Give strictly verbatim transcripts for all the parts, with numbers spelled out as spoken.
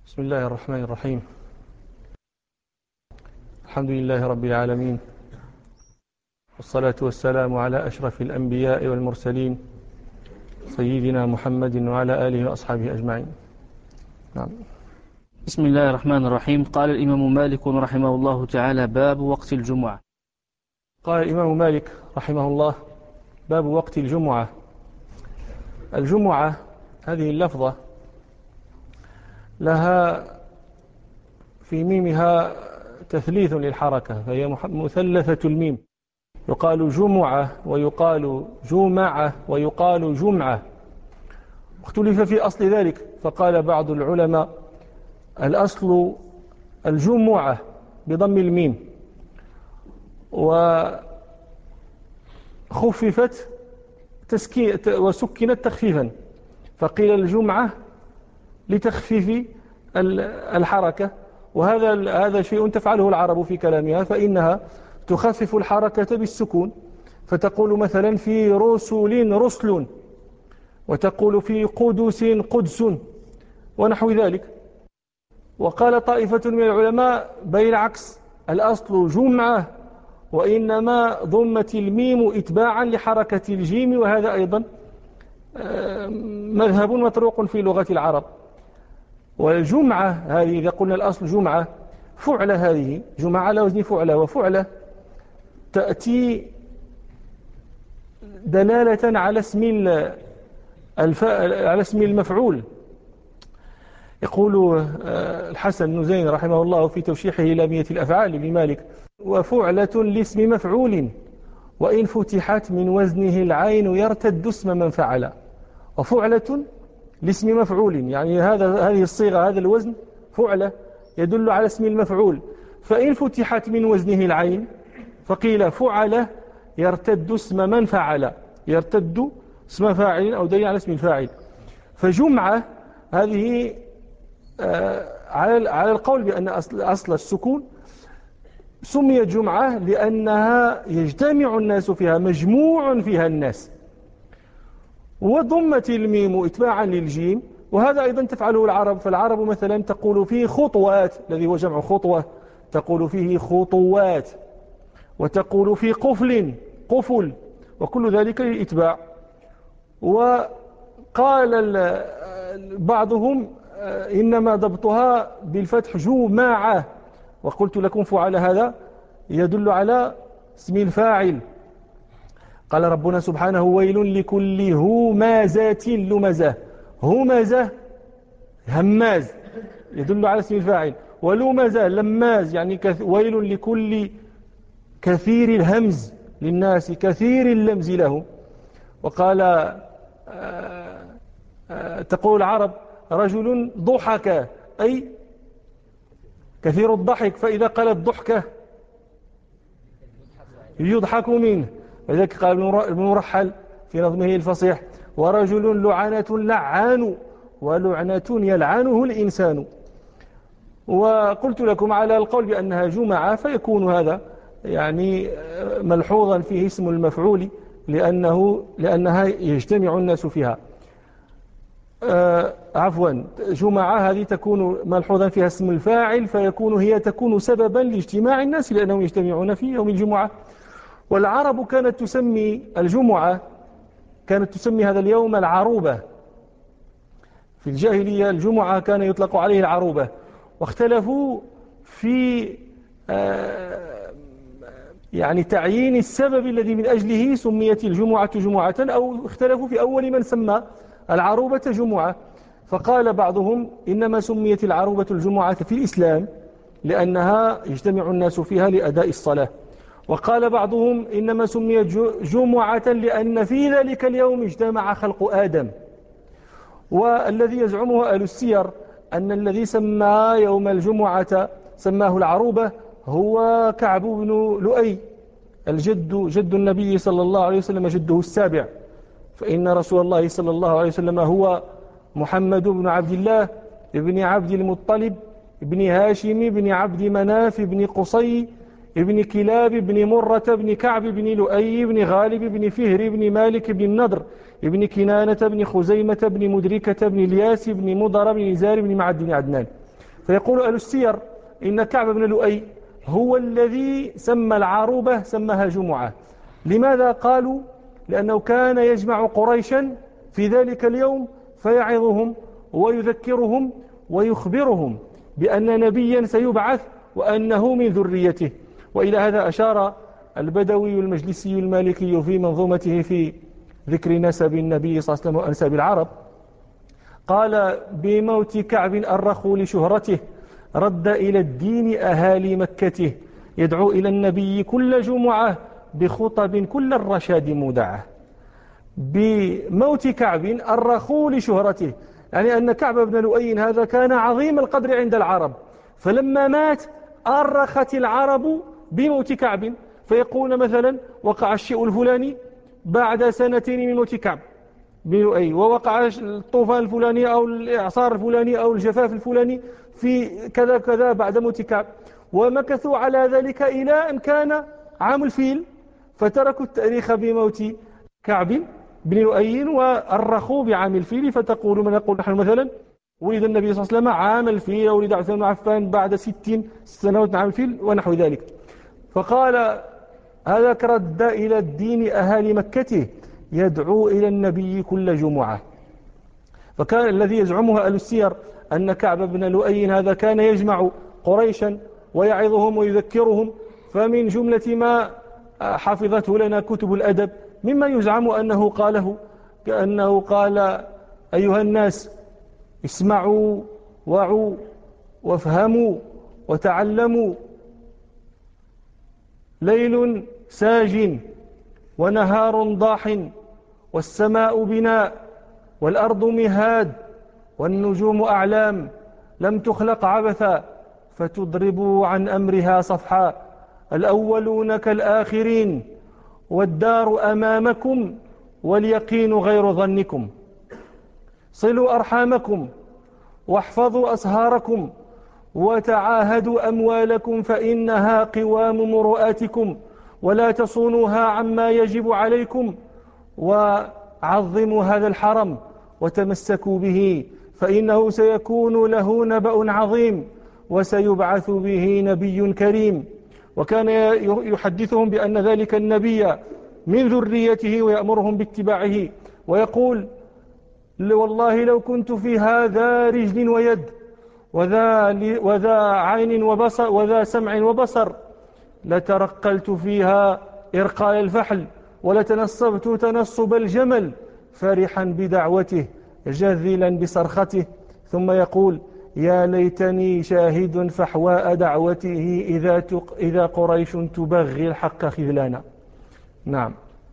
بسم الله الرحمن الرحيم. الحمد لله رب العالمين، والصلاة والسلام على أشرف الأنبياء والمرسلين سيدنا محمد وعلى آله وأصحابه أجمعين. نعم. بسم الله الرحمن الرحيم. قال الإمام مالك رحمه الله تعالى: باب وقت الجمعة. قال الإمام مالك رحمه الله: باب وقت الجمعة. الجمعة هذه اللفظة لها في ميمها تثليث للحركة، فهي مثلثة الميم، يقال جمعة ويقال جمعة ويقال جمعة. اختلف في أصل ذلك، فقال بعض العلماء: الأصل الجمعة بضم الميم، وخففت تسكين وسكنت تخفيفا، فقيل الجمعة لتخفيف الحركة. وهذا هذا شيء تفعله العرب في كلامها، فإنها تخفف الحركة بالسكون، فتقول مثلا في رسل رسل، وتقول في قدس قدس، ونحو ذلك. وقال طائفة من العلماء بين العكس، الأصل جمعة، وإنما ضمت الميم إتباعا لحركة الجيم، وهذا أيضا مذهب مطروق في لغة العرب. والجمعة هذه إذا قلنا الأصل جمعة، فعلة، هذه جمعة على وزن فعلة، وفعلة تأتي دلالة على اسم الف... على اسم المفعول. يقول الحسن بن زين رحمه الله في توشيحه لامية الأفعال لمالك: وفعلة لاسم مفعول وإن فتحت من وزنه العين يرتد اسم من فعل. وفعلة لاسم مفعول، يعني هذا هذه الصيغة، هذا الوزن فعلة يدل على اسم المفعول، فإن فتحت من وزنه العين فقيل فعل يرتد اسم من فعل، يرتد اسم فاعل أو دليل على اسم الفاعل. فجمعة هذه على على القول بأن أصل, أصل السكون سميت جمعة لأنها يجتمع الناس فيها، مجموع فيها الناس. وضمت الميم اتباعا للجيم، وهذا أيضا تفعله العرب. فالعرب مثلا تقول فيه خطوات، الذي هو جمع خطوة، تقول فيه خطوات، وتقول فيه قفل قفل، وكل ذلك للإتباع. وقال بعضهم إنما ضبطها بالفتح جماعة، وقلت لكم فعل هذا يدل على اسم الفاعل. قال ربنا سبحانه: ويل لكل همازة لمزة. همزة هماز يدل على اسم الفاعل، ولمزة لماز، يعني ويل لكل كثير الهمز للناس كثير اللمز لهم. وقال آآ آآ تقول العرب: رجل ضحك، أي كثير الضحك، فإذا قالت ضحكة يضحك منه. لذلك قال ابن مرحل في نظمه الفصيح: ورجل لعنة لعان ولعنة يلعنه الإنسان. وقلت لكم على القول بأنها جمعة، فيكون هذا يعني ملحوظا فيه اسم المفعول، لأنه لأنها يجتمع الناس فيها. آه عفوا جمعة هذه تكون ملحوظا فيها اسم الفاعل، فيكون هي تكون سببا لاجتماع الناس لأنهم يجتمعون في يوم الجمعة. والعرب كانت تسمي الجمعة، كانت تسمي هذا اليوم العروبة. في الجاهلية الجمعة كان يطلق عليه العروبة، واختلفوا في آه يعني تعيين السبب الذي من أجله سميت الجمعة جمعة، أو اختلفوا في أول من سمى العروبة جمعة. فقال بعضهم إنما سميت العروبة الجمعة في الإسلام لأنها يجتمع الناس فيها لأداء الصلاة. وقال بعضهم إنما سميت جمعة لأن في ذلك اليوم اجتمع خلق آدم. والذي يزعمه أهل السير أن الذي سمى يوم الجمعة سماه العروبة هو كعب بن لؤي، الجد جد النبي صلى الله عليه وسلم، جده السابع. فإن رسول الله صلى الله عليه وسلم هو محمد بن عبد الله ابن عبد المطلب ابن هاشم ابن عبد مناف ابن قصي ابن كلاب ابن مرة ابن كعب ابن لؤي ابن غالب ابن فهر ابن مالك ابن النضر ابن كنانة ابن خزيمة ابن مدركة ابن الياس ابن مضر ابن نزار ابن معد بن عدنان. فيقول أهل السير إن كعب بن لؤي هو الذي سمى العروبة سماها جمعة. لماذا قالوا؟ لأنه كان يجمع قريشا في ذلك اليوم فيعظهم ويذكرهم ويخبرهم بأن نبيا سيبعث وأنه من ذريته. وإلى هذا أشار البدوي المجلسي المالكي في منظومته في ذكر نسب النبي صلى الله عليه وسلم وأنساب العرب، قال: بموت كعب أرخوا لشهرته، رد إلى الدين أهالي مكته، يدعو إلى النبي كل جمعة بخطب كل الرشاد مودعة. بموت كعب أرخوا لشهرته، يعني أن كعب بن لؤي هذا كان عظيم القدر عند العرب، فلما مات أرخت العرب بموت كعب، فيقول مثلا: وقع الشيء الفلاني بعد سنتين من موت كعب بن لؤي، ووقع الطوفان الفلاني أو الإعصار الفلاني أو الجفاف الفلاني في كذا كذا بعد موت كعب، ومكثوا على ذلك إلى أن كان عام الفيل، فتركوا التاريخ بموت كعب بن لؤي وأرخوا بعام الفيل. فتقول من يقول نحن مثلا ولد النبي صلى الله عليه وسلم عام الفيل، ولد عثمان بن عفان بعد ستين سنوات عام الفيل ونحو ذلك. فقال: هذا رد إلى الدين أهالي مكته، يدعو إلى النبي كل جمعة. فكان الذي يزعمها أهل السير أن كعب بن لؤي هذا كان يجمع قريشا ويعظهم ويذكرهم، فمن جملة ما حفظته لنا كتب الأدب مما يزعم أنه قاله، كأنه قال: أيها الناس اسمعوا وعوا وافهموا وتعلموا، ليل ساج ونهار ضاح، والسماء بناء والأرض مهاد، والنجوم أعلام لم تخلق عبثا، فتضربوا عن أمرها صفحا، الأولون كالآخرين، والدار أمامكم، واليقين غير ظنكم، صلوا أرحامكم واحفظوا أسهاركم، وتعاهدوا أموالكم فإنها قوام مروءاتكم، ولا تصونوها عما يجب عليكم، وعظموا هذا الحرم وتمسكوا به، فإنه سيكون له نبأ عظيم، وسيبعث به نبي كريم. وكان يحدثهم بأن ذلك النبي من ذريته ويأمرهم باتباعه، ويقول: والله لو كنت في هذا رجل ويد وذا, وذا عين وبصر وذا سمع وبصر لترقلت فيها إرقال الفحل، ولتنصبت تنصب الجمل، فرحا بدعوته جذلا بصرخته. ثم يقول: يا ليتني شاهد فحواء دعوته إذا, تق إذا قريش تبغي الحق خذلانا. نعم.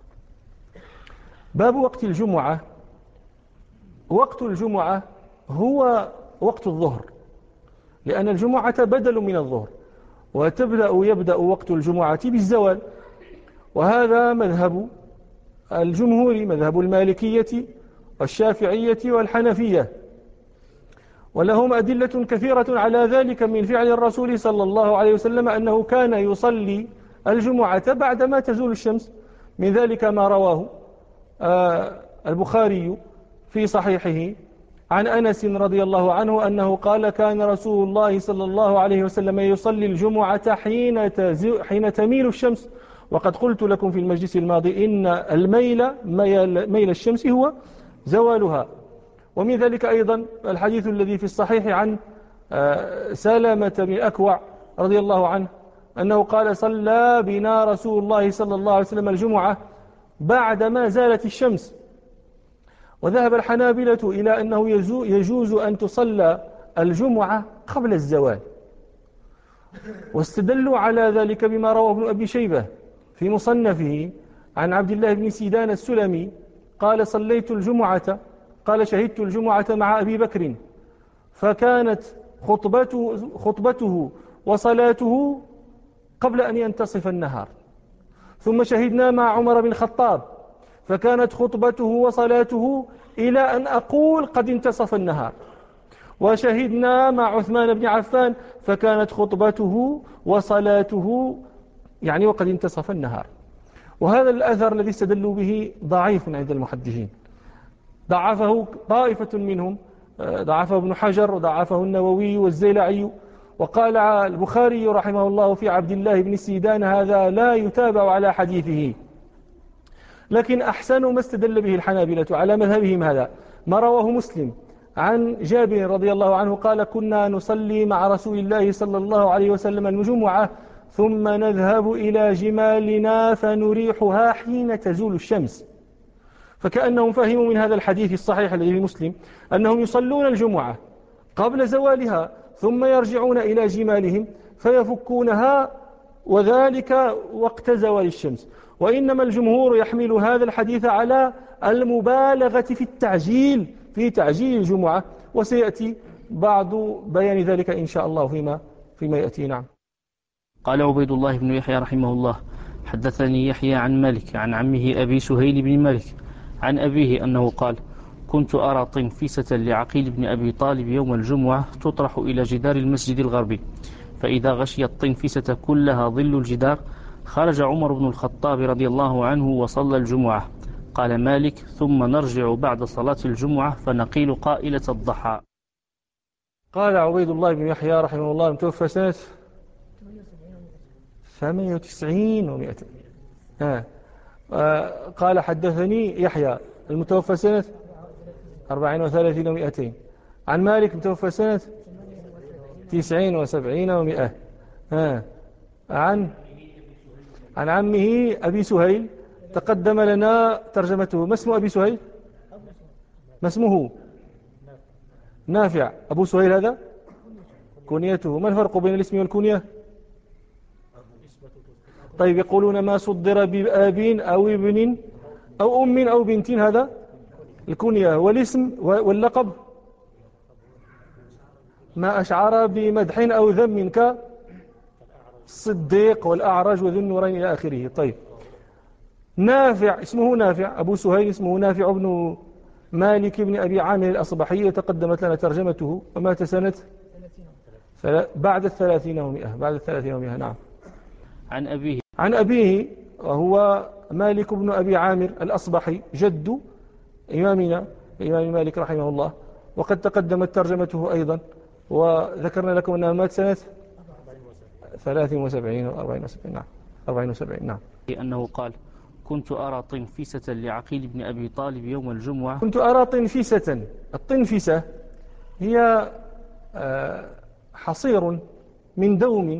باب وقت الجمعة. وقت الجمعة هو وقت الظهر، لأن الجمعة بدل من الظهر، وتبدأ يبدأ وقت الجمعة بالزوال، وهذا مذهب الجمهور، مذهب المالكية والشافعية والحنفية، ولهم أدلة كثيرة على ذلك من فعل الرسول صلى الله عليه وسلم أنه كان يصلي الجمعة بعدما تزول الشمس. من ذلك ما رواه البخاري في صحيحه عن أنس رضي الله عنه أنه قال: كان رسول الله صلى الله عليه وسلم يصلي الجمعة حين حين تميل الشمس. وقد قلت لكم في المجلس الماضي إن الميل ميل الشمس هو زوالها. ومن ذلك أيضا الحديث الذي في الصحيح عن سلمة بن أكوع رضي الله عنه أنه قال: صلى بنا رسول الله صلى الله عليه وسلم الجمعة بعدما زالت الشمس. وذهب الحنابلة إلى أنه يجوز أن تصلى الجمعة قبل الزوال، واستدلوا على ذلك بما رواه ابن أبي شيبة في مصنفه عن عبد الله بن سيدان السلمي قال: صليت الجمعة قال شهدت الجمعة مع أبي بكر، فكانت خطبته, خطبته وصلاته قبل أن ينتصف النهار. ثم شهدنا مع عمر بن الخطاب، فكانت خطبته وصلاته إلى أن أقول قد انتصف النهار. وشهدنا مع عثمان بن عفان، فكانت خطبته وصلاته يعني وقد انتصف النهار. وهذا الأثر الذي استدلوا به ضعيف عند المحدثين، ضعفه طائفة منهم ضعفه ابن حجر وضعفه النووي والزيلعي. وقال البخاري رحمه الله في عبد الله بن سيدان هذا لا يتابع على حديثه. لكن أحسن ما استدل به الحنابلة على مذهبهم هذا ما رواه مسلم عن جابر رضي الله عنه قال كنا نصلي مع رسول الله صلى الله عليه وسلم الجمعة ثم نذهب إلى جمالنا فنريحها حين تزول الشمس. فكأنهم فهموا من هذا الحديث الصحيح الذي مسلم أنهم يصلون الجمعة قبل زوالها ثم يرجعون إلى جمالهم فيفكونها وذلك وقت زوال الشمس. وإنما الجمهور يحمل هذا الحديث على المبالغة في التعجيل في تعجيل الجمعة، وسيأتي بعض بيان ذلك إن شاء الله فيما, فيما يأتي. نعم. قال عبيد الله بن يحيى رحمه الله حدثني يحيى عن مالك عن عمه أبي سهيل بن مالك عن أبيه أنه قال كنت أرى طنفسة لعقيل بن أبي طالب يوم الجمعة تطرح إلى جدار المسجد الغربي، فإذا غشي الطنفسة كلها ظل الجدار خرج عمر بن الخطاب رضي الله عنه وصلى الجمعة. قال مالك ثم نرجع بعد صلاة الجمعة فنقيل قائلة الضحى. قال عبيد الله بن يحيى رحمه الله متوفى سنة ثمانية وتسعين ومئتين. آه. آه. قال حدثني يحيى المتوفى سنة أربعين وثلاثين ومئتين عن مالك متوفى سنة تسعين وسبعين ومئة. آه. عن عن عمه أبي سهيل تقدم لنا ترجمته. ما اسم أبي سهيل؟ ما اسمه؟ نافع. أبو سهيل هذا كنيته. ما الفرق بين الاسم والكنية؟ طيب يقولون ما صدر بأب أو ابن أو أم أو بنت هذا الكنية، والاسم واللقب ما أشعر بمدح أو ذم كالصديق والأعرج وذو النورين إلى آخره. طيب نافع اسمه نافع. أبو سهيل اسمه نافع بن مالك بن أبي عامر الأصبحي تقدمت لنا ترجمته ومات سنة بعد الثلاثين ومئة بعد الثلاثين ومئة. نعم. عن أبيه عن أبيه وهو مالك بن أبي عامر الأصبحي جد إمامنا إمام مالك رحمه الله، وقد تقدمت ترجمته أيضا وذكرنا لكم أنها مات سنة ثلاث وسبعين وأربعين وسبعين. نعم أربعين وسبعين. نعم. أنه قال كنت أرى طنفسة لعقيل بن أبي طالب يوم الجمعة. كنت أرى طنفسة. الطنفسة هي حصير من دوم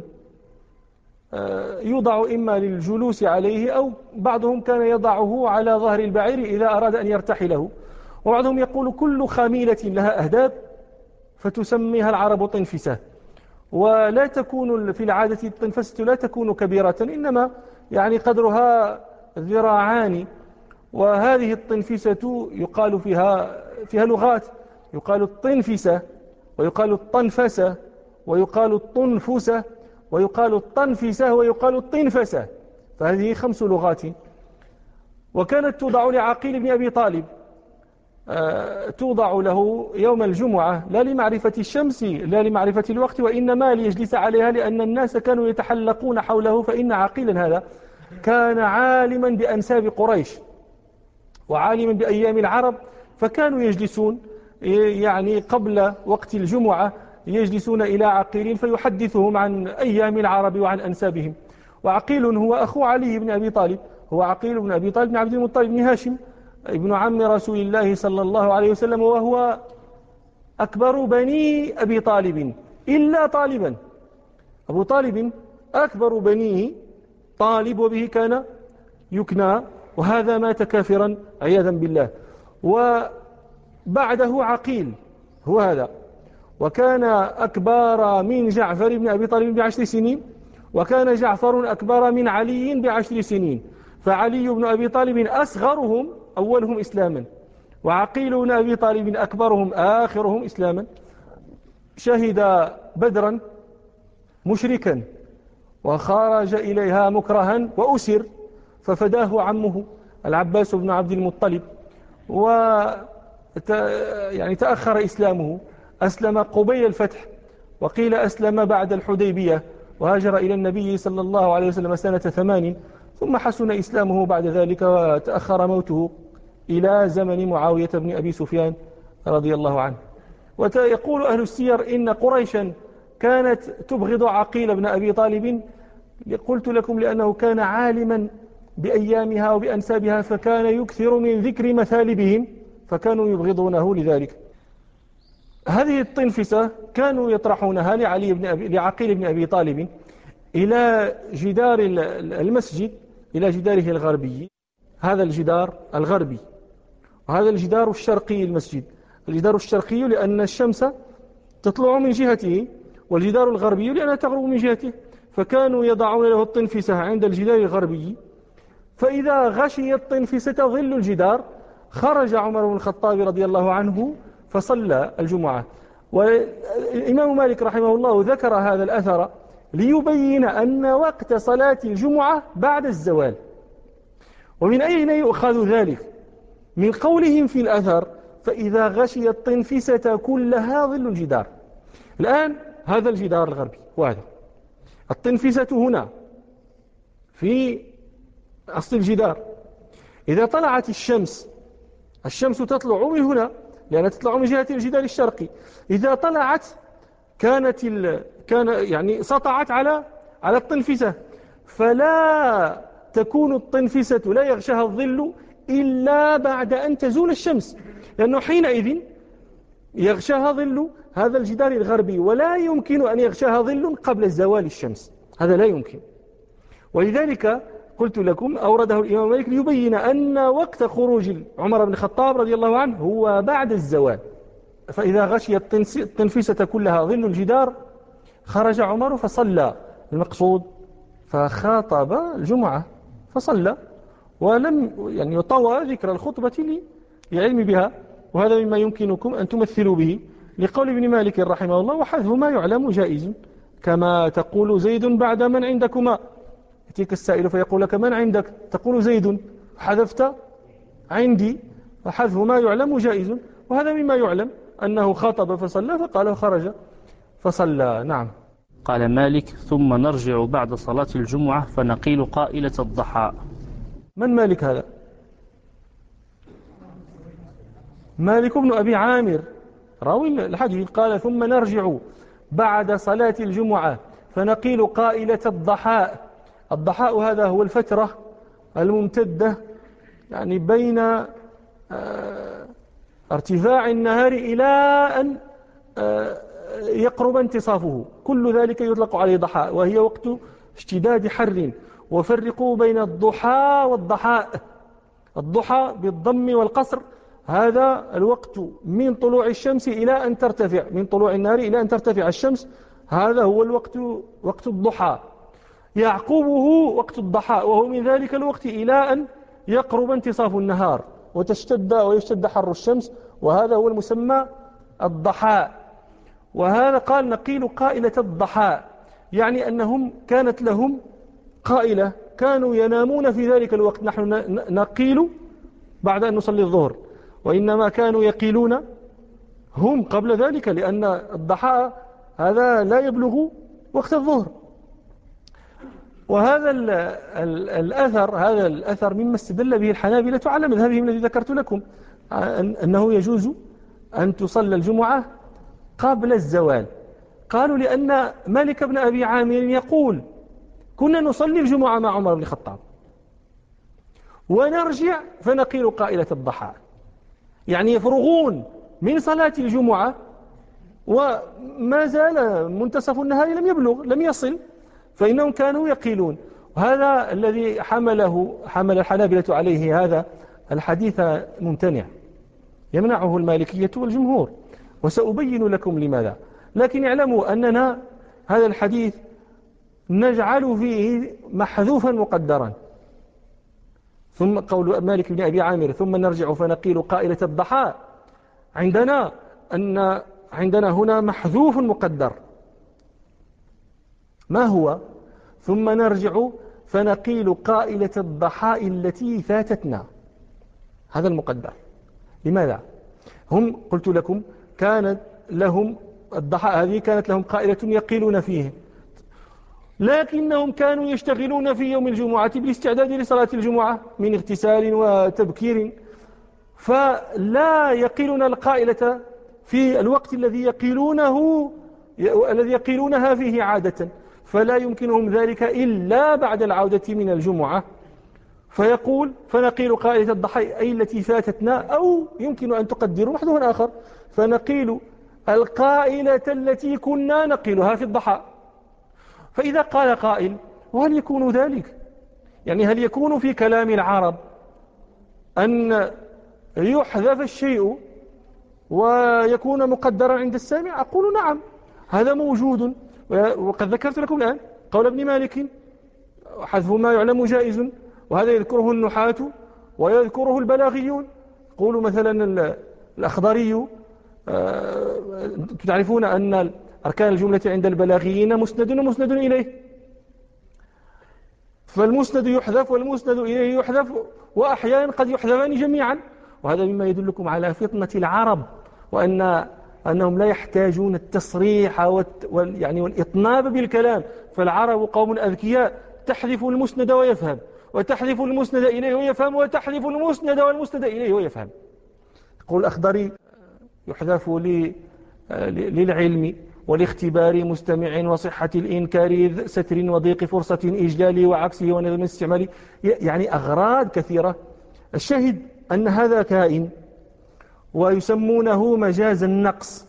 يوضع إما للجلوس عليه أو بعضهم كان يضعه على ظهر البعير إذا أراد أن يرتحله، وبعضهم يقول كل خميلة لها أهداب فتسميها العرب طنفسة. ولا تكون في العادة الطنفسة لا تكون كبيرة، إنما يعني قدرها ذراعان. وهذه الطنفسة يقال فيها فيها لغات، يقال الطنفسة ويقال الطنفسة ويقال الطنفسة ويقال الطنفسة ويقال الطنفسة، فهذه خمس لغات. وكانت توضع لعقيل بن أبي طالب، أه توضع له يوم الجمعة لا لمعرفة الشمس لا لمعرفة الوقت، وإنما ليجلس عليها لأن الناس كانوا يتحلقون حوله. فإن عقيلا هذا كان عالما بأنساب قريش وعالما بأيام العرب، فكانوا يجلسون يعني قبل وقت الجمعة يجلسون إلى عقيل فيحدثهم عن أيام العرب وعن أنسابهم. وعقيل هو أخو علي بن أبي طالب، هو عقيل بن أبي طالب بن عبد المطلب بن هاشم ابن عم رسول الله صلى الله عليه وسلم، وهو أكبر بني أبي طالب إلا طالبا. أبو طالب أكبر بنيه طالب وبه كان يكنى، وهذا مات كافرا عياذا بالله. وبعده عقيل هو هذا، وكان أكبر من جعفر بن أبي طالب بعشر سنين، وكان جعفر أكبر من علي بعشر سنين، فعلي بن أبي طالب أصغرهم أولهم إسلاما، وعقيل بن أبي طالب أكبرهم آخرهم إسلاما. شهد بدرا مشركا وخرج إليها مكرها وأسر، ففداه عمه العباس بن عبد المطلب، و يعني تأخر إسلامه، أسلم قبيل الفتح، وقيل أسلم بعد الحديبية، وهاجر إلى النبي صلى الله عليه وسلم سنة ثمان، ثم حسن إسلامه بعد ذلك، وتأخر موته إلى زمن معاوية بن أبي سفيان رضي الله عنه. ويقول أهل السير إن قريشا كانت تبغض عقيل بن أبي طالب، قلت لكم لأنه كان عالما بأيامها وبأنسابها، فكان يكثر من ذكر مثالبهم فكانوا يبغضونه لذلك. هذه الطنفسة كانوا يطرحونها لعلي بن أبي لعقيل بن أبي طالب إلى جدار المسجد، إلى جداره الغربي. هذا الجدار الغربي وهذا الجدار الشرقي المسجد. الجدار الشرقي لأن الشمس تطلع من جهته، والجدار الغربي لأنها تغرب من جهته، فكانوا يضعون له الطنفسة عند الجدار الغربي. فإذا غشي الطنفسة ظل الجدار خرج عمر بن الخطاب رضي الله عنه فصلى الجمعة. والإمام مالك رحمه الله ذكر هذا الأثر ليبين أن وقت صلاة الجمعة بعد الزوال. ومن أين يؤخذ ذلك؟ من قولهم في الأثر فإذا غشي الطنفسة كلها ظل الجدار. الآن هذا الجدار الغربي وهذا الطنفسة هنا في أصل الجدار. إذا طلعت الشمس الشمس تطلع من هنا لأنها تطلع من جهة الجدار الشرقي. إذا طلعت كانت ال... كان يعني سطعت على على الطنفسة، فلا تكون الطنفسة لا يغشاها الظل إلا بعد أن تزول الشمس، لأنه حينئذ يغشاها ظل هذا الجدار الغربي، ولا يمكن أن يغشاها ظل قبل زوال الشمس، هذا لا يمكن. ولذلك قلت لكم أورده الإمام مالك ليبين أن وقت خروج عمر بن الخطاب رضي الله عنه هو بعد الزوال. فإذا غشي الطنفسة كلها ظل الجدار خرج عمر فصلى، المقصود فخاطب الجمعة فصلى، ولم يعني يطوى ذكر الخطبة لعلم بها. وهذا مما يمكنكم أن تمثلوا به لقول ابن مالك رحمه الله: وحذف ما يعلم جائز، كما تقول زيد بعد من عندكما. يأتيك السائل فيقول لك: من عندك؟ تقول زيد، حذفت عندي، وحذف ما يعلم جائز. وهذا مما يعلم أنه خاطب فصلى فقال خرج فصلى. نعم. قال مالك: ثم نرجع بعد صلاة الجمعة فنقيل قائلة الضحى. من مالك هذا؟ مالك بن أبي عامر راوي الحديث. قال: ثم نرجع بعد صلاة الجمعة فنقيل قائلة الضحى. الضحى هذا هو الفترة الممتدة يعني بين ارتفاع النهار إلى أن يقرب انتصافه، كل ذلك يطلق عليه ضحى، وهي وقت اشتداد حر. وفرقوا بين الضحى والضحاء. الضحى بالضم والقصر هذا الوقت من طلوع الشمس إلى أن ترتفع، من طلوع النهار إلى أن ترتفع الشمس، هذا هو الوقت وقت الضحى. يعقبه وقت الضحى، وهو من ذلك الوقت إلى أن يقرب انتصاف النهار وتشتد ويشتد حر الشمس، وهذا هو المسمى الضحى. وهذا قال: نقيل قائلة الضحى، يعني أنهم كانت لهم قائلة، كانوا ينامون في ذلك الوقت. نحن نقيل بعد أن نصلي الظهر، وإنما كانوا يقيلون هم قبل ذلك، لأن الضحى هذا لا يبلغ وقت الظهر. وهذا ال ال الأثر هذا الأثر مما استدل به الحنابلة على مذهبهم الذي ذكرت لكم، أنه يجوز أن تصلى الجمعة قبل الزوال. قالوا لأن مالك بن أبي عامر يقول: كنا نصلي الجمعة مع عمر بن الخطاب ونرجع فنقيل قائلة الضحى، يعني يفرغون من صلاة الجمعة وما زال منتصف النهار لم يبلغ لم يصل، فإنهم كانوا يقيلون. وهذا الذي حمله حمل الحنابلة عليه هذا الحديث ممتنع، يمنعه المالكية والجمهور، وسأبين لكم لماذا. لكن اعلموا أننا هذا الحديث نجعل فيه محذوفا مقدرا. ثم قول مالك بن أبي عامر: ثم نرجع فنقيل قائلة الضحى، عندنا أن عندنا هنا محذوف مقدر. ما هو؟ ثم نرجع فنقيل قائلة الضحى التي فاتتنا، هذا المقدر. لماذا؟ هم قلت لكم كانت لهم الضحى هذه كانت لهم قائلة يقيلون فيه، لكنهم كانوا يشتغلون في يوم الجمعة بالاستعداد لصلاة الجمعة من اغتسال وتبكير، فلا يقيلون القائلة في الوقت الذي يقيلونه الذي يقيلونها فيه عادة، فلا يمكنهم ذلك إلا بعد العودة من الجمعة. فيقول فنقيل قائلة الضحى أي التي فاتتنا، أو يمكن أن تقدروا محذوفا آخر فنقيل القائلة التي كنا نقيلها في الضحى. فإذا قال قائل وهل يكون ذلك؟ يعني هل يكون في كلام العرب أن يحذف الشيء ويكون مقدرا عند السامع؟ أقول نعم، هذا موجود، وقد ذكرت لكم الآن قول ابن مالك حذف ما يعلم جائز، وهذا يذكره النحاة ويذكره البلاغيون. يقول مثلا الأخضري تعرفون أن أركان الجملة عند البلاغيين مسند ومسند إليه، فالمسند يحذف والمسند إليه يحذف، وأحيانا قد يحذفان جميعا، وهذا مما يدلكم على فطنة العرب، وأن أنهم لا يحتاجون التصريح وال يعني والإطناب بالكلام. فالعرب قوم أذكياء، تحذف المسند ويفهم، وتحذف المسند إليه ويفهم، وتحذف المسند والمسند إليه ويفهم. يقول الأخضري يحذف للعلم والاختبار مستمع وصحة الإنكار ستر وضيق فرصة إجلال وعكسه ونظم الاستعمال، يعني أغراض كثيرة. الشاهد أن هذا كائن، ويسمونه مجاز النقص،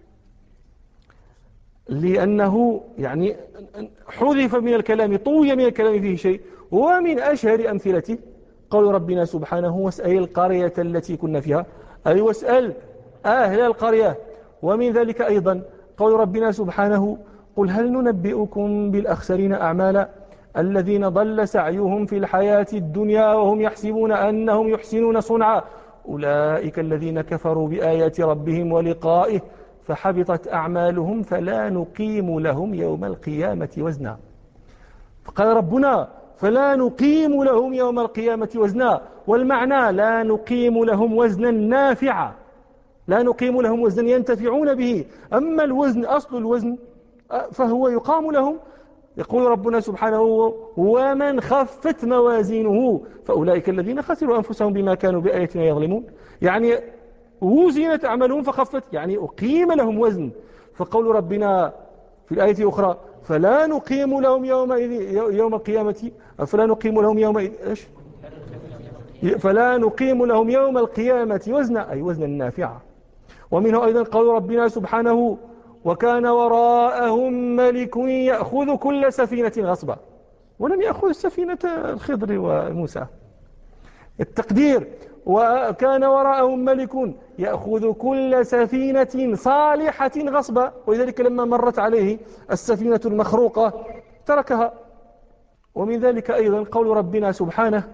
لأنه يعني حذف من الكلام، طوي من الكلام فيه شيء. ومن أشهر أمثلته قول ربنا سبحانه واسأل القرية التي كنا فيها، أي واسأل أهل القرية. ومن ذلك أيضا قول ربنا سبحانه قل هل ننبئكم بالأخسرين أعمالا الذين ضل سعيهم في الحياة الدنيا وهم يحسبون أنهم يحسنون صنعا أولئك الذين كفروا بآيات ربهم ولقائه فحبطت أعمالهم فلا نقيم لهم يوم القيامة وزنا. فقال ربنا فلا نقيم لهم يوم القيامة وزنا، والمعنى لا نقيم لهم وزنا نافعا، لا نقيم لهم وزنا ينتفعون به. أما الوزن أصل الوزن فهو يقام لهم. يقول ربنا سبحانه ومن خفت موازينه فأولئك الذين خسروا أنفسهم بما كانوا بآياتنا يظلمون، يعني وزنت أعمالهم فخفت، يعني أقيم لهم وزن. فقول ربنا في الآية الأخرى فلا نقيم لهم يوم يوم القيامة فلا نقيم لهم يوم إيش فلا نقيم لهم يوم القيامة وزنا، أي وزنا نافعا. ومنه أيضا قول ربنا سبحانه وكان وراءهم ملك يأخذ كل سفينة غصبا، ولم يأخذ سفينة الخضر وموسى. التقدير وكان وراءهم ملك يأخذ كل سفينة صالحة غصبا، ولذلك لما مرت عليه السفينة المخروقة تركها. ومن ذلك أيضا قول ربنا سبحانه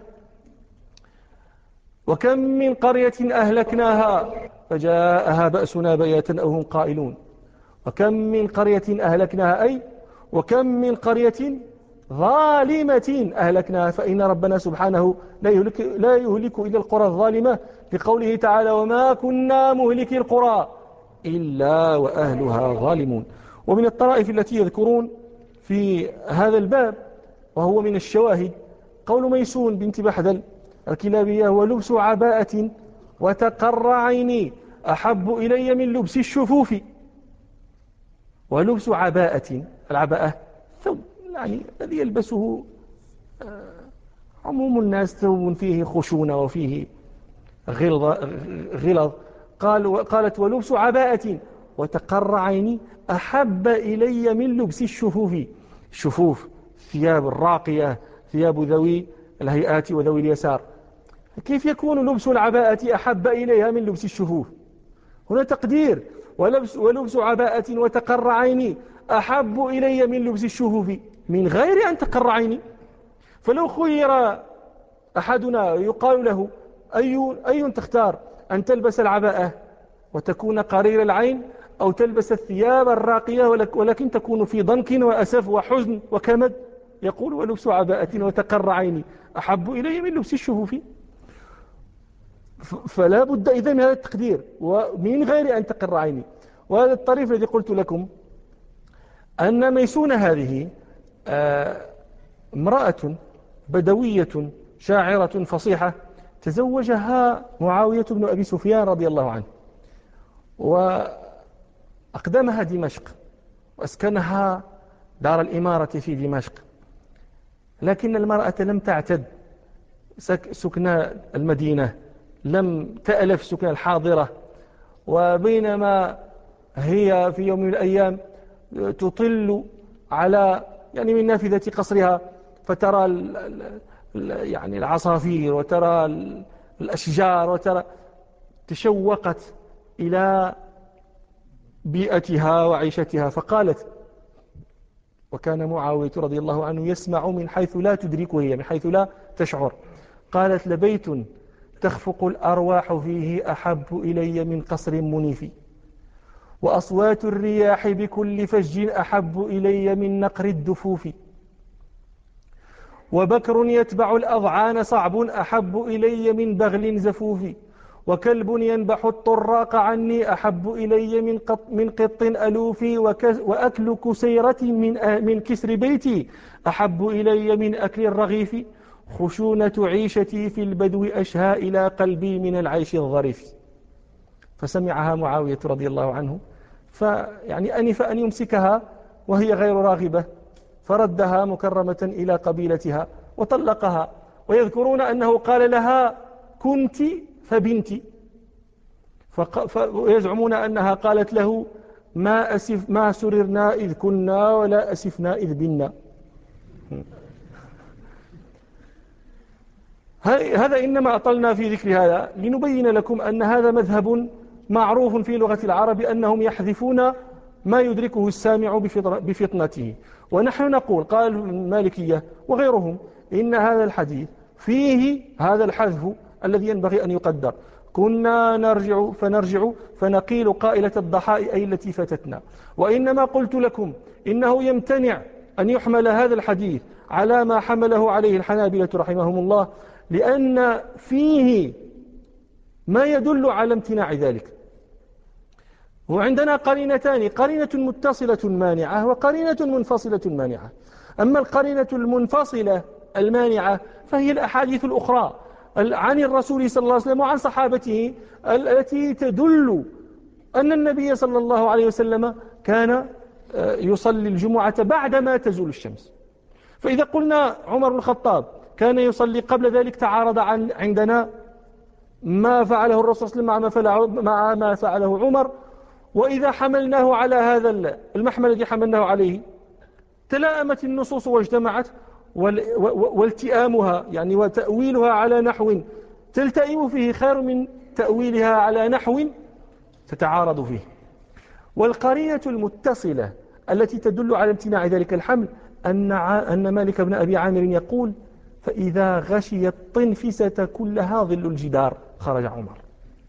وكم من قرية أهلكناها فجاءها بأسنا بياتا أو هم قائلون. وكم من قرية أهلكناها، أي وكم من قرية ظالمة أهلكناها، فإن ربنا سبحانه لا يهلك, لا يهلك إلا القرى الظالمة، لقوله تعالى وما كنا مهلك القرى إلا وأهلها ظالمون. ومن الطرائف التي يذكرون في هذا الباب وهو من الشواهد قول ميسون بنت بحدل الكلابية ولبس عباءة وتقر عيني أحب إلي من لبس الشفوف. ولبس عباءة، العباءة ثوب يعني الذي يلبسه عموم الناس، ثوب فيه خشونة وفيه غلظ, غلظ. قال قالت ولبس عباءة وتقر عيني أحب إلي من لبس الشفوف. الشفوف ثياب الراقية، ثياب ذوي الهيئات وذوي اليسار. كيف يكون لبس العباءة أحب إليها من لبس الشفوف؟ هنا تقدير. ولبس, ولبس عباءة وتقر عيني أحب إلي من لبس الشفوف من غير أن تقر عيني. فلو خير أحدنا يقال له أي, أي تختار، أن تلبس العباءة وتكون قرير العين، أو تلبس الثياب الراقية ولكن تكون في ضنك وأسف وحزن وكمد؟ يقول ولبس عباءة وتقر عيني أحب إلي من لبس الشفوف. فلا بد إذن من هذا التقدير ومن غير أن تقر عيني. وهذا الطريف الذي قلت لكم أن ميسون هذه امرأة بدوية شاعرة فصيحة تزوجها معاوية بن أبي سفيان رضي الله عنه، وأقدمها دمشق وأسكنها دار الإمارة في دمشق، لكن المرأة لم تعتد سكن المدينة، لم تألف سكن الحاضرة، وبينما هي في يوم من الأيام تطل على يعني من نافذة قصرها فترى ال ال يعني العصافير وترى الأشجار وترى، تشوقت إلى بيئتها وعيشتها، فقالت، وكان معاوية رضي الله عنه يسمع من حيث لا تدركه هي، من حيث لا تشعر، قالت: لبيت تخفق الأرواح فيه أحب إلي من قصر منيف، وأصوات الرياح بكل فج أحب إلي من نقر الدفوف، وبكر يتبع الأضعان صعب أحب إلي من بغل زفوف، وكلب ينبح الطراق عني أحب إلي من قط, من قط ألوف، وأكل كسيرة من, من كسر بيتي أحب إلي من أكل الرغيف، خشونة عيشتي في البدو أشهى إلى قلبي من العيش الظريف. فسمعها معاوية رضي الله عنه، فيعني أنف أن يمسكها وهي غير راغبة، فردها مكرمة إلى قبيلتها وطلقها، ويذكرون أنه قال لها: كنت فبنتي، ويزعمون أنها قالت له: ما أسف ما سررنا إذ كنا ولا أسفنا إذ بنا. هذا إنما أطلنا في ذكر هذا لنبين لكم أن هذا مذهب معروف في لغة العرب، أنهم يحذفون ما يدركه السامع بفطنته. ونحن نقول، قال المالكية وغيرهم، إن هذا الحديث فيه هذا الحذف الذي ينبغي أن يقدر. كنا نرجع فنرجع فنقيل قائلة الضحاء أي التي فتتنا. وإنما قلت لكم إنه يمتنع أن يحمل هذا الحديث على ما حمله عليه الحنابلة رحمهم الله، لأن فيه ما يدل على امتناع ذلك. وعندنا قرينتان: قرينة متصلة مانعة وقرينة منفصلة مانعة. أما القرينة المنفصلة المانعة فهي الأحاديث الأخرى عن الرسول صلى الله عليه وسلم وعن صحابته التي تدل أن النبي صلى الله عليه وسلم كان يصلي الجمعة بعدما تزول الشمس. فإذا قلنا عمر بن الخطاب كان يصلي قبل ذلك، تعارض عن عندنا ما فعله الرسول صلى الله عليه وسلم مع ما فعله عمر. وإذا حملناه على هذا المحمل الذي حملناه عليه، تلائمت النصوص واجتمعت، والتئامها يعني وتأويلها على نحو تلتئم فيه خير من تأويلها على نحو تتعارض فيه. والقرينة المتصلة التي تدل على امتناع ذلك الحمل أن أن مالك بن أبي عامر يقول: فإذا غشي الطنفسة كلها ظل الجدار خرج عمر.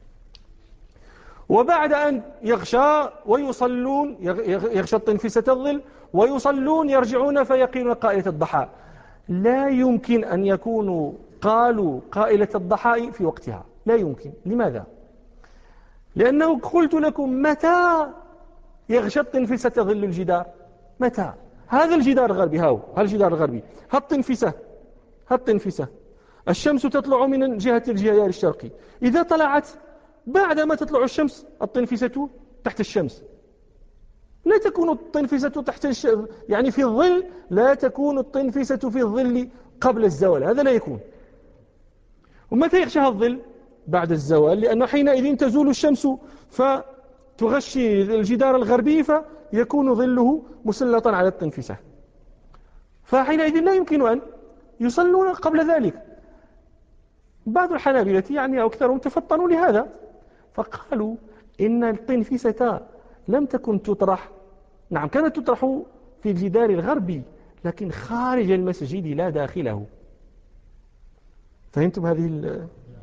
وبعد أن يغشى ويصلون، يغشى الطنفسة الظل ويصلون، يرجعون فيقيلون قائلة الضحى. لا يمكن أن يكونوا قالوا قائلة الضحى في وقتها، لا يمكن. لماذا؟ لأنه قلت لكم: متى يغشى الطنفسة ظل الجدار؟ متى؟ هذا الجدار الغربي، هاو هذا الجدار الغربي، هالطنفسة هالطنفسة الشمس تطلع من جهة الجدار الشرقي. إذا طلعت بعدما تطلع الشمس، الطنفسة تحت الشمس، لا تكون الطنفسة تحت الش... يعني في الظل، لا تكون الطنفسة في الظل قبل الزوال، هذا لا يكون. ومتى يغشاها الظل؟ بعد الزوال، لأنه حينئذ تزول الشمس فتغشي الجدار الغربي فيكون ظله مسلطا على الطنفسة، فحينئذ لا يمكن أن يصلون قبل ذلك. بعض الحنابلة يعني أو أكثرهم تفطنوا لهذا، فقالوا إن الطنفسة لم تكن تطرح، نعم كانت تطرح في الجدار الغربي لكن خارج المسجد لا داخله. فهمتم هذه ال...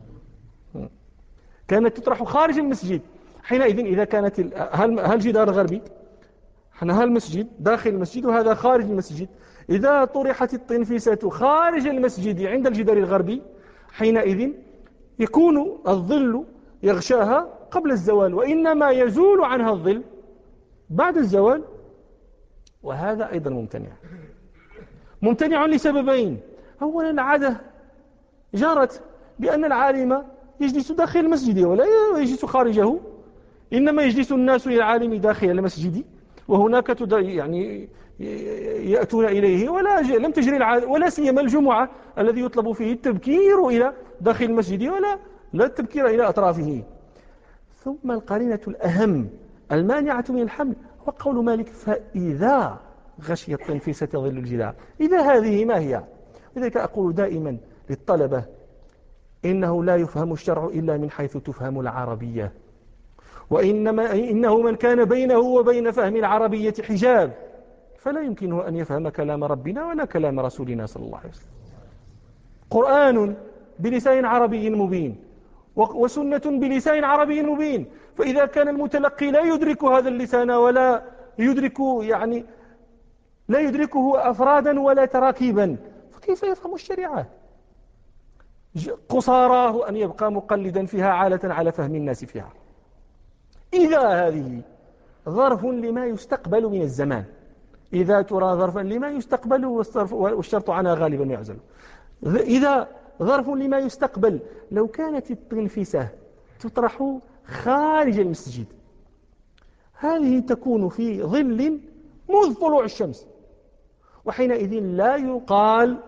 كانت تطرح خارج المسجد. حينئذ إذا كانت ال... هل الجدار الغربي احنا هالمسجد داخل المسجد وهذا خارج المسجد، إذا طرحت الطنفسة خارج المسجد عند الجدار الغربي، حينئذ يكون الظل يغشاها قبل الزوال، وإنما يزول عنها الظل بعد الزوال. وهذا أيضا ممتنع ممتنع لسببين: أولا العادة جرت بأن العالم يجلس داخل المسجد ولا يجلس خارجه، إنما يجلس الناس إلى العالم داخل المسجد وهناك يعني يأتون إليه ولا لم تجري العادة، ولا سيما الجمعة الذي يطلب فيه التبكير إلى داخل المسجد ولا لا التبكير إلى أطرافه. ثم القرينة الأهم المانعة من الحمل هو قول مالك فإذا غشي التنفيسة ظل الجدار. إذا هذه ما هي؟ لذلك أقول دائما للطلبة إنه لا يفهم الشرع إلا من حيث تفهم العربية، وإنما إنه من كان بينه وبين فهم العربية حجاب فلا يمكنه أن يفهم كلام ربنا ولا كلام رسولنا صلى الله عليه وسلم. قرآن بلسان عربي مبين وسنة بلسان عربي مبين، فإذا كان المتلقي لا يدرك هذا اللسان ولا يدرك يعني لا يدركه أفرادا ولا تراكيبا فكيف يفهم الشريعة؟ قصاراه أن يبقى مقلدا فيها عالة على فهم الناس فيها. إذا هذه ظرف لما يستقبل من الزمان، إذا ترى ظرفا لما يستقبل والشرط عنها غالبا يعزل. إذا ظرف لما يستقبل، لو كانت التنفسة تطرح خارج المسجد هذه تكون في ظل منذ طلوع الشمس، وحينئذ لا يقال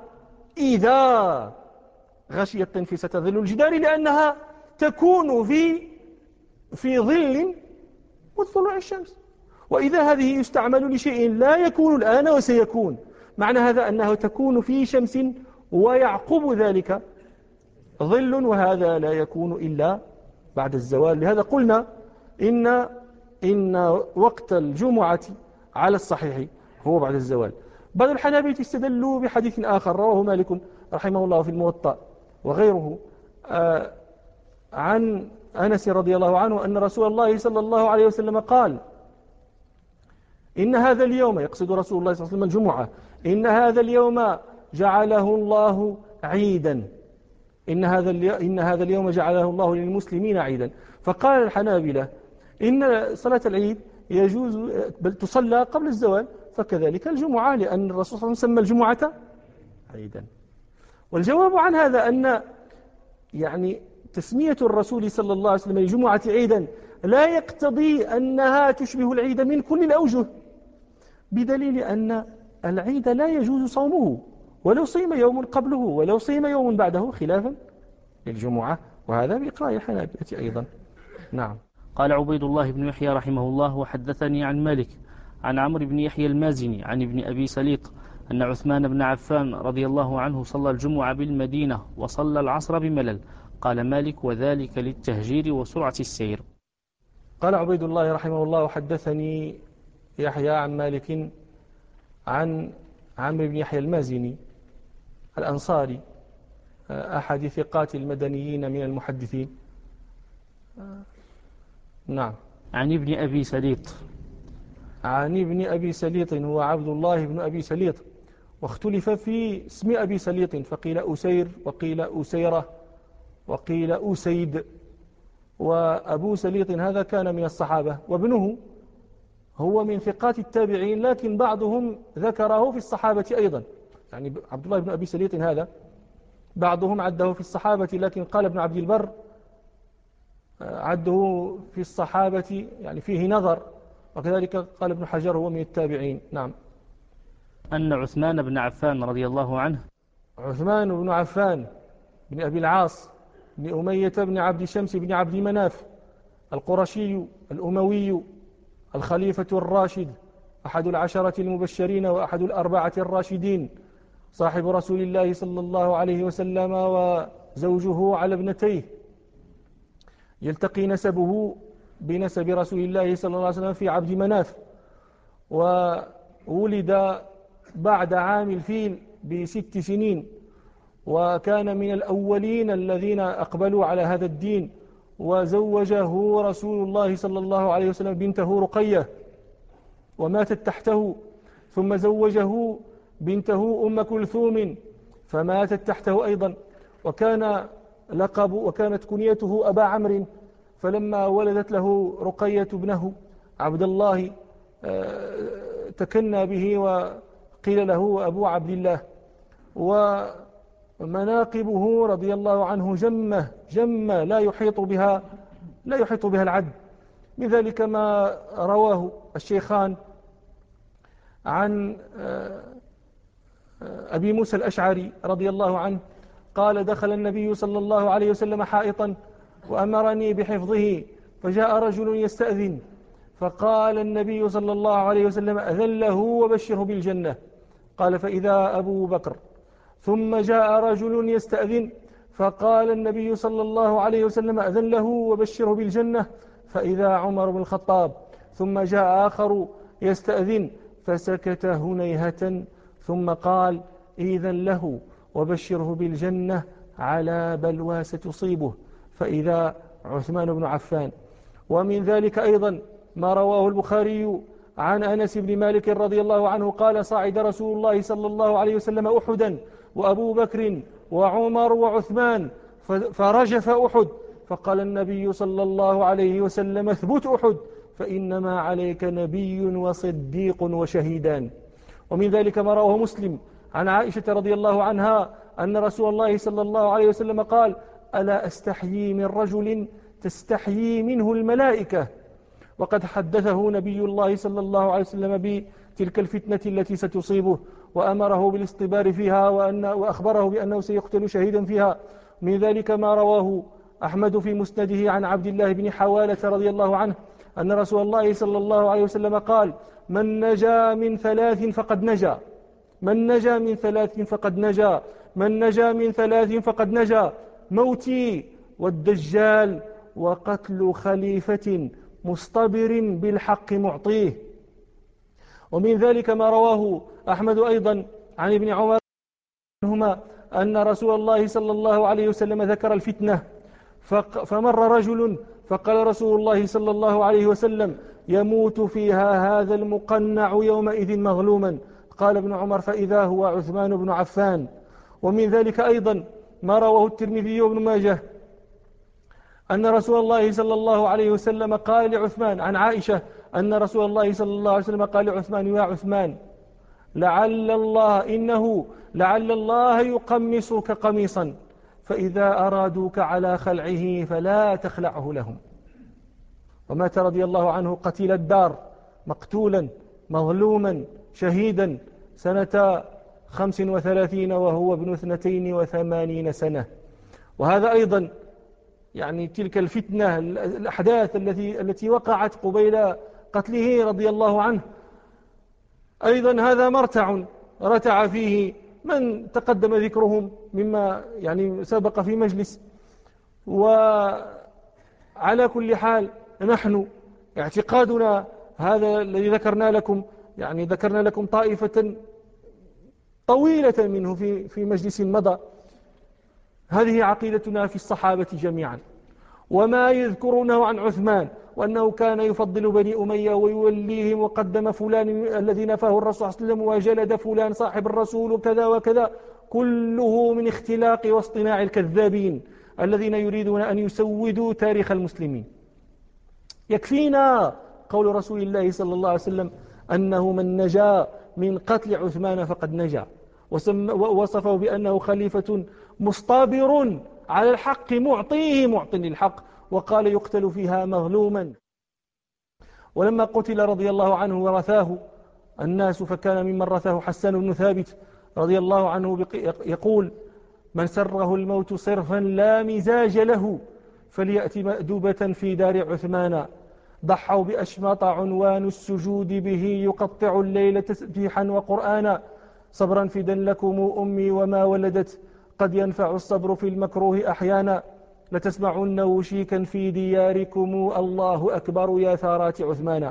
إذا غشي التنفسة ظل الجدار، لأنها تكون في في ظل منذ طلوع الشمس. وإذا هذه يستعمل لشيء لا يكون الآن وسيكون، معنى هذا أنه تكون في شمس ويعقب ذلك ظل، وهذا لا يكون إلا بعد الزوال. لهذا قلنا إن إن وقت الجمعة على الصحيح هو بعد الزوال. بعض الحنابلة استدلوا بحديث آخر رواه مالك رحمه الله في الموطأ وغيره آه عن أنس رضي الله عنه أن رسول الله صلى الله عليه وسلم قال إن هذا اليوم، يقصد رسول الله صلى الله عليه وسلم الجمعة، إن هذا اليوم جعله الله عيدا، إن هذا إن هذا اليوم جعله الله للمسلمين عيدا. فقال الحنابلة إن صلاة العيد يجوز بل تصلى قبل الزوال، فكذلك الجمعة، لأن الرسول صلى الله عليه وسلم سمى الجمعة عيدا. والجواب عن هذا أن يعني تسمية الرسول صلى الله عليه وسلم الجمعة عيدا لا يقتضي أنها تشبه العيد من كل الأوجه، بدليل أن العيد لا يجوز صومه ولو صيم يوم قبله ولو صيم يوم بعده، خلافا للجمعة، وهذا بإقرار الحنابلة أيضا. نعم. قال عبيد الله بن يحيى رحمه الله وحدثني عن مالك عن عمرو بن يحيى المازني عن ابن أبي سليط أن عثمان بن عفان رضي الله عنه صلى الجمعة بالمدينة وصلى العصر بملل. قال مالك وذلك للتهجير وسرعة السير. قال عبيد الله رحمه الله وحدثني يحيى عن مالك عن عمرو بن يحيى المازني الأنصاري أحد ثقات المدنيين من المحدثين. نعم. عن ابن أبي سليط. عن ابن أبي سليط هو عبد الله بن أبي سليط، واختلف في اسم أبي سليط، فقيل أسير وقيل أسيرة وقيل أسيد. وأبو سليط هذا كان من الصحابة، وابنه هو من ثقات التابعين، لكن بعضهم ذكره في الصحابة أيضا. يعني عبد الله بن أبي سليط هذا بعضهم عده في الصحابة، لكن قال ابن عبد البر عده في الصحابة يعني فيه نظر، وكذلك قال ابن حجر هو من التابعين. نعم. أن عثمان بن عفان رضي الله عنه، عثمان بن عفان بن أبي العاص بن أمية بن عبد شمس بن عبد مناف القرشي الأموي الخليفة الراشد أحد العشرة المبشرين وأحد الأربعة الراشدين، صاحب رسول الله صلى الله عليه وسلم وزوجه على ابنتيه، يلتقي نسبه بنسب رسول الله صلى الله عليه وسلم في عبد مناف، وولد بعد عام الفيل بست سنين، وكان من الأولين الذين أقبلوا على هذا الدين، وزوجه رسول الله صلى الله عليه وسلم بنته رقية وماتت تحته، ثم زوجه بنته أم كلثوم فماتت تحته أيضا، وكان لقب وكانت كنيته أبا عمرو، فلما ولدت له رقية ابنه عبد الله تكنى به وقيل له أبو عبد الله. ومناقبه رضي الله عنه جمة جمة لا يحيط بها لا يحيط بها العد، من ذلك ما رواه الشيخان عن أبي موسى الأشعري رضي الله عنه قال دخل النبي صلى الله عليه وسلم حائطا وأمرني بحفظه، فجاء رجل يستأذن، فقال النبي صلى الله عليه وسلم أذن له وبشره بالجنة. قال فإذا أبو بكر. ثم جاء رجل يستأذن، فقال النبي صلى الله عليه وسلم أذن له وبشره بالجنة، فإذا عمر بن الخطاب. ثم جاء آخر يستأذن، فسكت هنيهة، ثم قال إذن له وبشره بالجنة على بلوى ستصيبه، فإذا عثمان بن عفان. ومن ذلك أيضا ما رواه البخاري عن أنس بن مالك رضي الله عنه قال صعد رسول الله صلى الله عليه وسلم أحدا وأبو بكر وعمر وعثمان فرجف أحد، فقال النبي صلى الله عليه وسلم اثبت أحد فإنما عليك نبي وصديق وشهيدان. ومن ذلك ما رواه مسلم عن عائشة رضي الله عنها أن رسول الله صلى الله عليه وسلم قال ألا أستحيي من رجل تستحيي منه الملائكة، وقد حدثه نبي الله صلى الله عليه وسلم بتلك الفتنة التي ستصيبه، وأمره بالاصطبار فيها، وأن وأخبره بأنه سيقتل شهيدا فيها. من ذلك ما رواه أحمد في مسنده عن عبد الله بن حوالة رضي الله عنه أن رسول الله صلى الله عليه وسلم قال من نجا من ثلاث فقد نجا من نجا من ثلاث فقد نجا من نجا من ثلاث فقد نجا موتي والدجال وقتل خليفة مصطبر بالحق معطيه. ومن ذلك ما رواه أحمد أيضا عن ابن عمر عنهما أن رسول الله صلى الله عليه وسلم ذكر الفتنة، فمر رجل فقال رسول الله صلى الله عليه وسلم يموت فيها هذا المقنع يومئذ مظلوما. قال ابن عمر فإذا هو عثمان بن عفان. ومن ذلك أيضا ما رواه الترمذي وابن ماجه أن رسول الله صلى الله عليه وسلم قال لعثمان عن عائشة أن رسول الله صلى الله عليه وسلم قال لعثمان يا عثمان لعل الله إنه لعل الله يقمصك قميصا فإذا أرادوك على خلعه فلا تخلعه لهم. ومات رضي الله عنه قتيل الدار مقتولا مظلوما شهيدا سنة خمس وثلاثين وهو ابن اثنتين وثمانين سنة. وهذا أيضا يعني تلك الفتنة الأحداث التي التي وقعت قبيل قتله رضي الله عنه أيضا هذا مرتع رتع فيه من تقدم ذكرهم مما يعني سبق في مجلس. وعلى كل حال نحن اعتقادنا هذا الذي ذكرنا لكم، يعني ذكرنا لكم طائفة طويلة منه في في مجلس مضى. هذه عقيدتنا في الصحابة جميعا، وما يذكرونه عن عثمان وأنه كان يفضل بني أمية ويوليهم وقدم فلان الذي نفاه الرسول صلى الله عليه وسلم وجلد فلان صاحب الرسول وكذا وكذا، كله من اختلاق واصطناع الكذابين الذين يريدون أن يسودوا تاريخ المسلمين. يكفينا قول رسول الله صلى الله عليه وسلم أنه من نجا من قتل عثمان فقد نجا، ووصفه بأنه خليفة مصطبر على الحق معطيه معط للحق، وقال يقتل فيها مظلوما. ولما قتل رضي الله عنه ورثاه الناس فكان ممن رثاه حسان بن ثابت رضي الله عنه يقول من سره الموت صرفا لا مزاج له فليأتي مأدوبة في دار عثمان ضحوا بأشماط عنوان السجود به يقطع الليل تسبيحا وقرآنا صبرا فدا لكم أمي وما ولدت قد ينفع الصبر في المكروه أحيانا لتسمعن وشيكا في دياركم الله أكبر يا ثارات عثمان.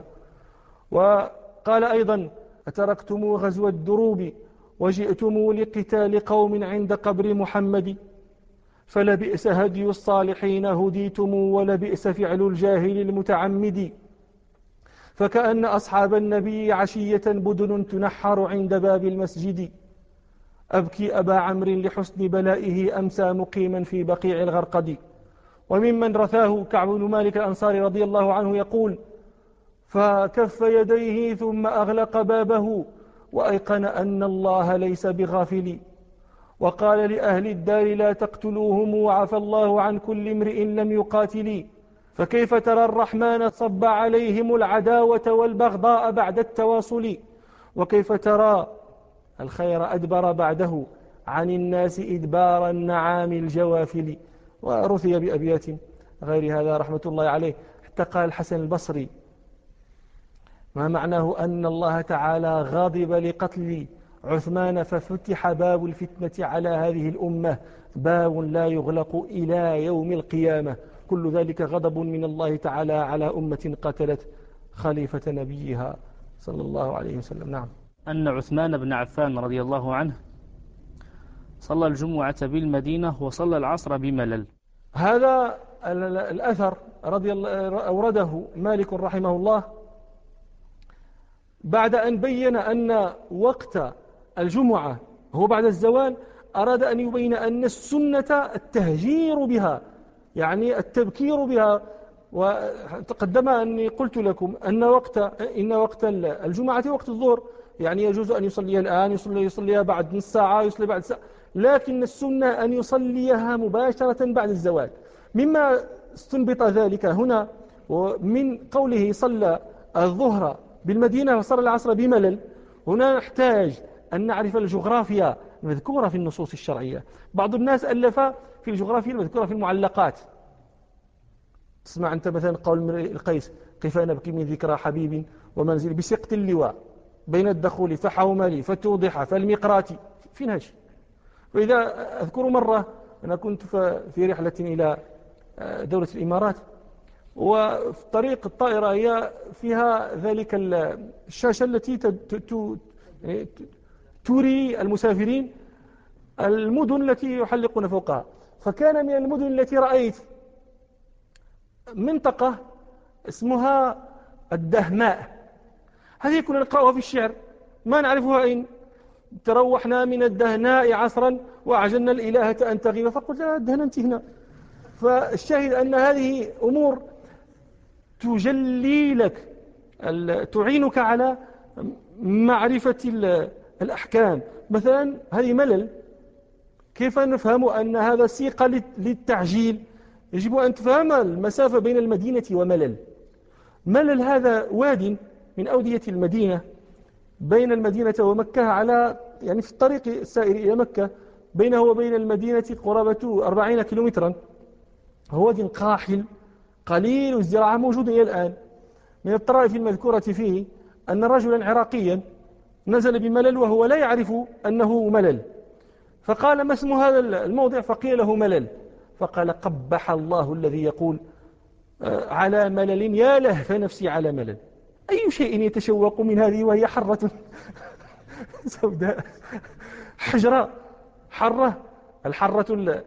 وقال أيضا أتركتم غزو الدروب وجئتم لقتال قوم عند قبر محمد فلبئس هدي الصالحين هديتم ولبئس فعل الجاهل المتعمد فكأن أصحاب النبي عشية بدن تنحر عند باب المسجد أبكي أبا عمرو لحسن بلائه أمسى مقيما في بقيع الغرقد. وممن رثاه كعب بن مالك الأنصاري رضي الله عنه يقول فكف يديه ثم أغلق بابه وأيقن أن الله ليس بغافل وقال لأهل الدار لا تقتلوهم وعفى الله عن كل امرئ لم يقاتل فكيف ترى الرحمن صب عليهم العداوة والبغضاء بعد التواصل، وكيف ترى الخير أدبر بعده عن الناس إدبار النعام الجوافل. ورثي بأبيات غير هذا رحمة الله عليه، حتى قال الحسن البصري: ما معناه أن الله تعالى غاضب لقتل عثمان ففتح باب الفتنة على هذه الأمة، باب لا يغلق إلى يوم القيامة، كل ذلك غضب من الله تعالى على أمة قتلت خليفة نبيها صلى الله عليه وسلم. نعم. أن عثمان بن عفان رضي الله عنه صلى الجمعة بالمدينة وصلى العصر بملل. هذا الأثر رضي الله أورده مالك رحمه الله بعد أن بين أن وقت الجمعة هو بعد الزوال، أراد أن يبين أن السنة التهجير بها، يعني التبكير بها. وتقدم أني قلت لكم أن وقت إن وقت الجمعة وقت الظهر، يعني يجوز أن يصلي الآن، يصلي يصليها بعد نص ساعة، يصلي بعد ساعة، لكن السنة أن يصليها مباشرة بعد الزوال. مما استنبط ذلك هنا ومن قوله صلى الظهر بالمدينة وصلى العصر بملل، هنا نحتاج أن نعرف الجغرافيا المذكورة في النصوص الشرعية. بعض الناس ألف في الجغرافيا المذكورة في المعلقات. تسمع أنت مثلا قول القيس: قف نبكي من ذكرى حبيب ومنزل بسقط اللواء بين الدخول فحوملي فتوضح فالمقرات في نهج. وإذا أذكر مرة أنا كنت في رحلة إلى دولة الإمارات، وفي طريق الطائرة هي فيها ذلك الشاشة التي تري المسافرين المدن التي يحلقون فوقها. فكان من المدن التي رأيت منطقة اسمها الدهماء، هذه كنا نقرأها في الشعر ما نعرفها أين. تروحنا من الدهناء عصرا وأعجلنا الإلهة أن تغيب، فقلت لا الدهناء انت هنا. فالشاهد أن هذه أمور تجلي لك، تعينك على معرفة الأحكام. مثلا هذه ملل، كيف نفهم أن هذا سيق للتعجيل؟ يجب أن تفهم المسافة بين المدينة وملل. ملل هذا واد من أودية المدينة بين المدينة ومكة، على يعني في الطريق السائر إلى مكة بينه وبين المدينة قرابة أربعين كيلومترا. هو واد قاحل قليل الزراعة، موجود إلى الآن. من الطرائف المذكورة فيه أن رجلا عراقيا نزل بملل وهو لا يعرف أنه ملل، فقال: ما اسم هذا الموضع؟ فقيل له ملل، فقال: قبح الله الذي يقول على ملل، يا لهف نفسي على ملل. أي شيء يتشوق من هذه وهي حرة سوداء حجرة حرة. الحرة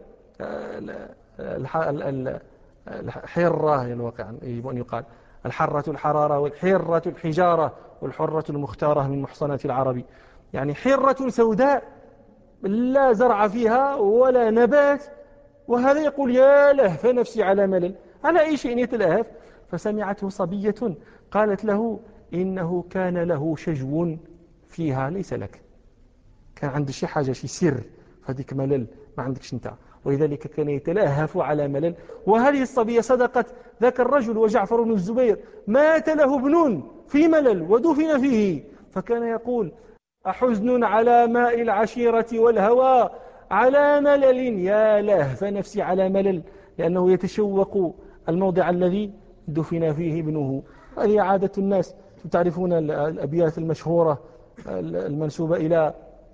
الحرة الواقع يجب أن يقال الحرة الحرارة، والحرة الحجارة، والحرة المختارة من محصنات العرب. يعني حرة سوداء لا زرع فيها ولا نبات، وهذا يقول: يا لهف نفسي على ملل. على أي شيء يتلهف؟ فسمعته صبية قالت له: إنه كان له شجو فيها ليس لك، كان عنده شي حاجة، شي سر، فهذيك ملل ما عندكش انت، ولذلك كان يتلهف على ملل. وهذه الصبية صدقت ذاك الرجل، وجعفر بن الزبير مات له ابن في ملل ودفن فيه، فكان يقول: أحزن على ماء العشيرة والهوى على ملل، يا لهف نفسي على ملل، لأنه يتشوق الموضع الذي دفن فيه ابنه. هذه عادة الناس. تعرفون الأبيات المشهورة المنسوبة إلى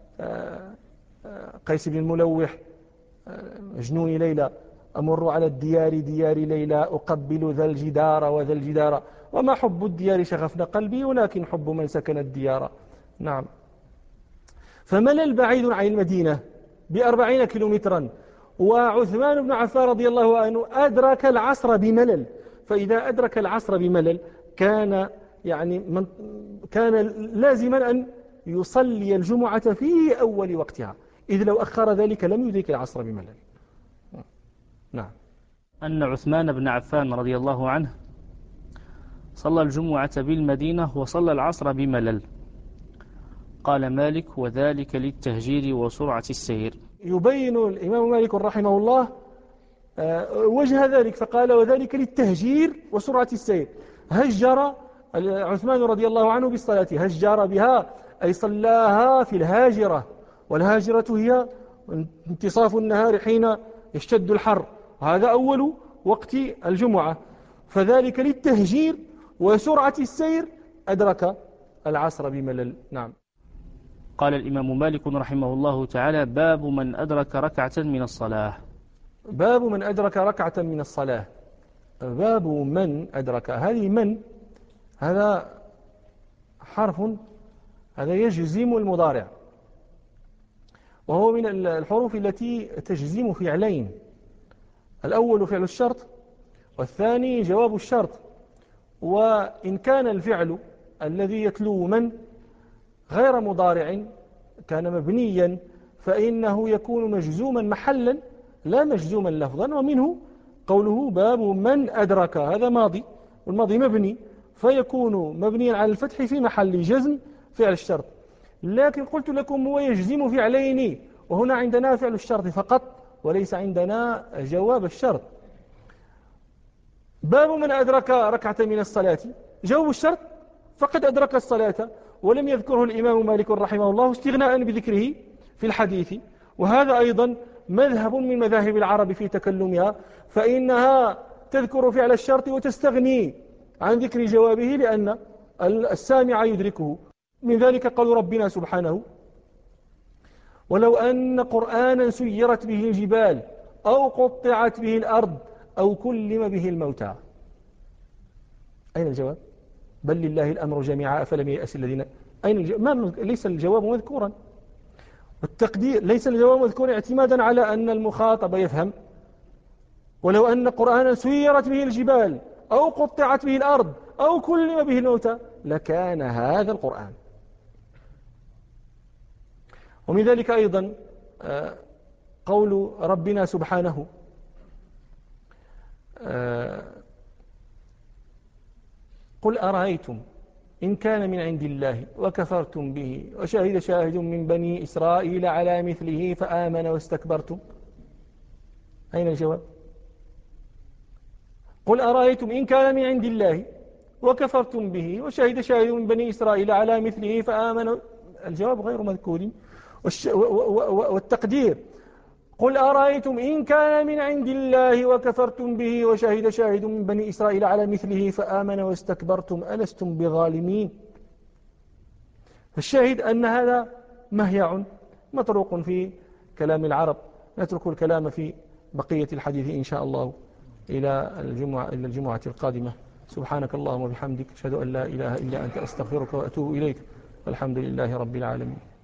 قيس بن الملوح: مجنون ليلى أمر على الديار ديار ليلى أقبل ذا الجدار وذا الجدار وما حب الديار شغفنا قلبي ولكن حب من سكن الديار. نعم. فملل بعيد عن المدينة بأربعين كيلومترا، وعثمان بن عفان رضي الله عنه أدرك العصر بملل. فإذا أدرك العصر بملل كان يعني من كان لازما أن يصلي الجمعة في أول وقتها، إذ لو أخر ذلك لم يدرك العصر بملل. نعم. أن عثمان بن عفان رضي الله عنه صلى الجمعة بالمدينة وصلى العصر بملل. قال مالك: وذلك للتهجير وسرعة السير. يبين الإمام مالك رحمه الله وجه ذلك فقال وذلك للتهجير وسرعة السير. هجر عثمان رضي الله عنه بالصلاة، هجر بها أي صلاها في الهاجرة، والهاجرة هي انتصاف النهار حين يشتد الحر، هذا أول وقت الجمعة، فذلك للتهجير وسرعة السير أدرك العصر بملل. نعم. قال الإمام مالك رحمه الله تعالى: باب من أدرك ركعة من الصلاة. باب من أدرك ركعة من الصلاة. باب من أدرك، هذه من هذا حرف، هذا يجزم المضارع، وهو من الحروف التي تجزم فعلين، الأول فعل الشرط والثاني جواب الشرط. وإن كان الفعل الذي يتلو من غير مضارع كان مبنيا فإنه يكون مجزوما محلا لا مجزوما لفظا، ومنه قوله باب من أدرك، هذا ماضي والماضي مبني فيكون مبنيا على الفتح في محل جزم فعل الشرط. لكن قلت لكم هو يجزم فعلين، وهنا عندنا فعل الشرط فقط وليس عندنا جواب الشرط. باب من أدرك ركعة من الصلاة، جواب الشرط فقد أدرك الصلاة، ولم يذكره الإمام مالك رحمه الله استغناء بذكره في الحديث، وهذا أيضا مذهب من مذاهب العرب في تكلمها، فإنها تذكر فعل الشرط وتستغني عن ذكر جوابه لأن السامع يدركه. من ذلك قول ربنا سبحانه: ولو أن قرآنا سيرت به الجبال أو قطعت به الأرض أو كلم به الموتى. أين الجواب؟ بل لله الأمر جميعا أفلم ييأس الذين. أين الجواب؟ ما ليس الجواب مذكورا، والتقدير ليس الجواب مذكورا اعتمادا على أن المخاطب يفهم. ولو أن قرآنا سيرت به الجبال أو قطعت به الأرض أو كلم به الموتى لكان هذا القرآن. ومن ذلك أيضا قول ربنا سبحانه: قل أرأيتم إن كان من عند الله وكفرتم به وشهد شاهد من بني إسرائيل على مثله فآمن واستكبرتم. أين الجواب؟ قل أرأيتم إن كان من عند الله وكفرتم به وشهد شاهد من بني إسرائيل على مثله فآمن. الجواب غير مذكور. والتقدير: قل أرأيتم إن كان من عند الله وكفرتم به وشهد شاهد من بني إسرائيل على مثله فآمن واستكبرتم ألستم بظالمين. الشاهد أن هذا مهيع مطروق في كلام العرب. نترك الكلام في بقية الحديث إن شاء الله إلى الجمعة, إلى الجمعة القادمة. سبحانك اللهم وبحمدك أشهد أن لا إله إلا أنت أستغفرك وأتوب إليك. الحمد لله رب العالمين.